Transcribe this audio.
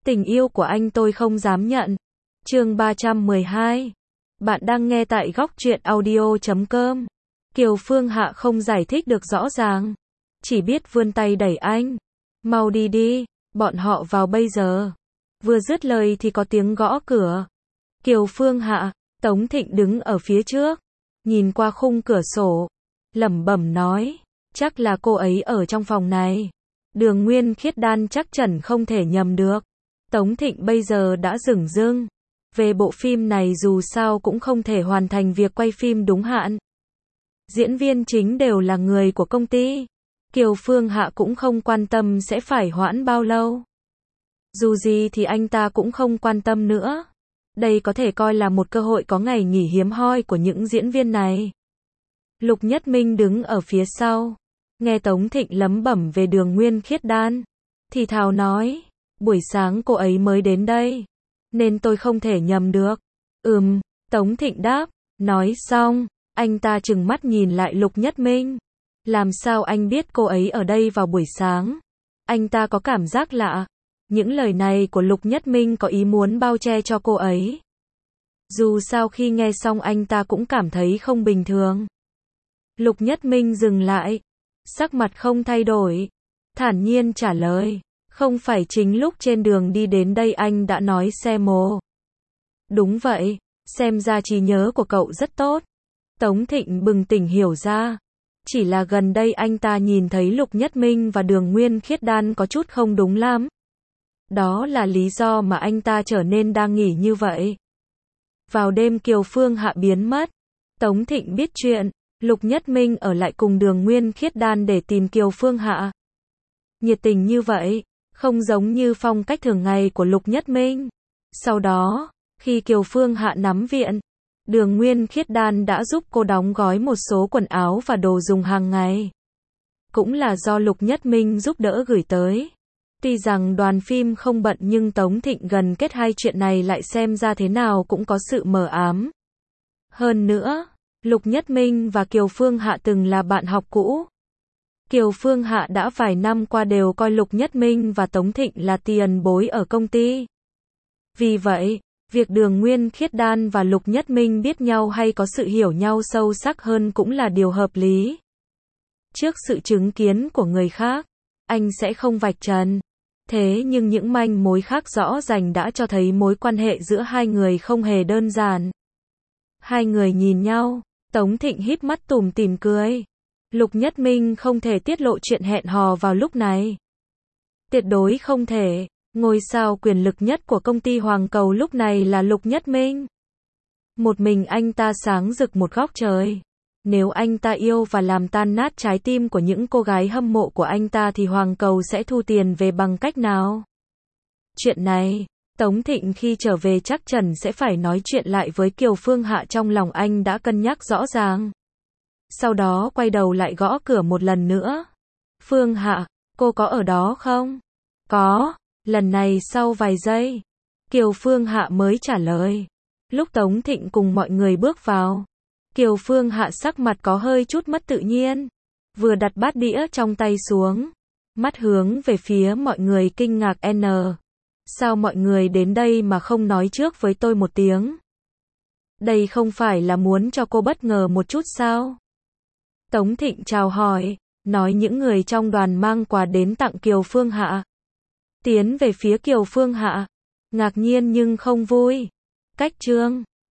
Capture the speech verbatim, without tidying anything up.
Tình yêu của anh tôi không dám nhận. Chương ba trăm mười hai. Bạn đang nghe tại góc truyện audio chấm com. Kiều Phương Hạ không giải thích được rõ ràng, chỉ biết vươn tay đẩy anh. Mau đi đi, bọn họ vào bây giờ. Vừa dứt lời thì có tiếng gõ cửa. Kiều Phương Hạ, Tống Thịnh đứng ở phía trước, nhìn qua khung cửa sổ, lẩm bẩm nói, chắc là cô ấy ở trong phòng này. Đường Nguyên Khiết Đan chắc chắn không thể nhầm được. Tống Thịnh bây giờ đã dửng dưng. Về bộ phim này dù sao cũng không thể hoàn thành việc quay phim đúng hạn. Diễn viên chính đều là người của công ty. Kiều Phương Hạ cũng không quan tâm sẽ phải hoãn bao lâu. Dù gì thì anh ta cũng không quan tâm nữa. Đây có thể coi là một cơ hội có ngày nghỉ hiếm hoi của những diễn viên này. Lục Nhất Minh đứng ở phía sau, nghe Tống Thịnh lẩm bẩm về Đường Nguyên Khiết Đan, thì thào nói, buổi sáng cô ấy mới đến đây, nên tôi không thể nhầm được. Ừm, Tống Thịnh đáp, nói xong, anh ta trừng mắt nhìn lại Lục Nhất Minh. Làm sao anh biết cô ấy ở đây vào buổi sáng? Anh ta có cảm giác lạ. Những lời này của Lục Nhất Minh có ý muốn bao che cho cô ấy. Dù sao khi nghe xong anh ta cũng cảm thấy không bình thường. Lục Nhất Minh dừng lại, sắc mặt không thay đổi, thản nhiên trả lời, không phải chính lúc trên đường đi đến đây anh đã nói xe mô. Đúng vậy, xem ra trí nhớ của cậu rất tốt. Tống Thịnh bừng tỉnh hiểu ra, chỉ là gần đây anh ta nhìn thấy Lục Nhất Minh và Đường Nguyên Khiết Đan có chút không đúng lắm. Đó là lý do mà anh ta trở nên đang nghỉ như vậy. Vào đêm Kiều Phương Hạ biến mất, Tống Thịnh biết chuyện, Lục Nhất Minh ở lại cùng Đường Nguyên Khiết Đan để tìm Kiều Phương Hạ. Nhiệt tình như vậy, không giống như phong cách thường ngày của Lục Nhất Minh. Sau đó, khi Kiều Phương Hạ nắm viện, Đường Nguyên Khiết Đan đã giúp cô đóng gói một số quần áo và đồ dùng hàng ngày. Cũng là do Lục Nhất Minh giúp đỡ gửi tới. Tuy rằng đoàn phim không bận nhưng Tống Thịnh gần kết hai chuyện này lại xem ra thế nào cũng có sự mờ ám. Hơn nữa, Lục Nhất Minh và Kiều Phương Hạ từng là bạn học cũ. Kiều Phương Hạ đã vài năm qua đều coi Lục Nhất Minh và Tống Thịnh là tiền bối ở công ty. Vì vậy, việc Đường Nguyên Khiết Đan và Lục Nhất Minh biết nhau hay có sự hiểu nhau sâu sắc hơn cũng là điều hợp lý. Trước sự chứng kiến của người khác, anh sẽ không vạch trần. Thế nhưng những manh mối khác rõ ràng đã cho thấy mối quan hệ giữa hai người không hề đơn giản. Hai người nhìn nhau, Tống Thịnh híp mắt tủm tỉm cười. Lục Nhất Minh không thể tiết lộ chuyện hẹn hò vào lúc này. Tuyệt đối không thể. Ngôi sao quyền lực nhất của công ty Hoàng Cầu lúc này là Lục Nhất Minh. Một mình anh ta sáng rực một góc trời. Nếu anh ta yêu và làm tan nát trái tim của những cô gái hâm mộ của anh ta thì Hoàng Cầu sẽ thu tiền về bằng cách nào? Chuyện này, Tống Thịnh khi trở về chắc chắn sẽ phải nói chuyện lại với Kiều Phương Hạ, trong lòng anh đã cân nhắc rõ ràng. Sau đó quay đầu lại gõ cửa một lần nữa. Phương Hạ, cô có ở đó không? Có, lần này sau vài giây, Kiều Phương Hạ mới trả lời. Lúc Tống Thịnh cùng mọi người bước vào, Kiều Phương Hạ sắc mặt có hơi chút mất tự nhiên, vừa đặt bát đĩa trong tay xuống, mắt hướng về phía mọi người kinh ngạc n. Sao mọi người đến đây mà không nói trước với tôi một tiếng? Đây không phải là muốn cho cô bất ngờ một chút sao? Tống Thịnh chào hỏi, nói những người trong đoàn mang quà đến tặng Kiều Phương Hạ. Tiến về phía Kiều Phương Hạ, ngạc nhiên nhưng không vui. Cách chương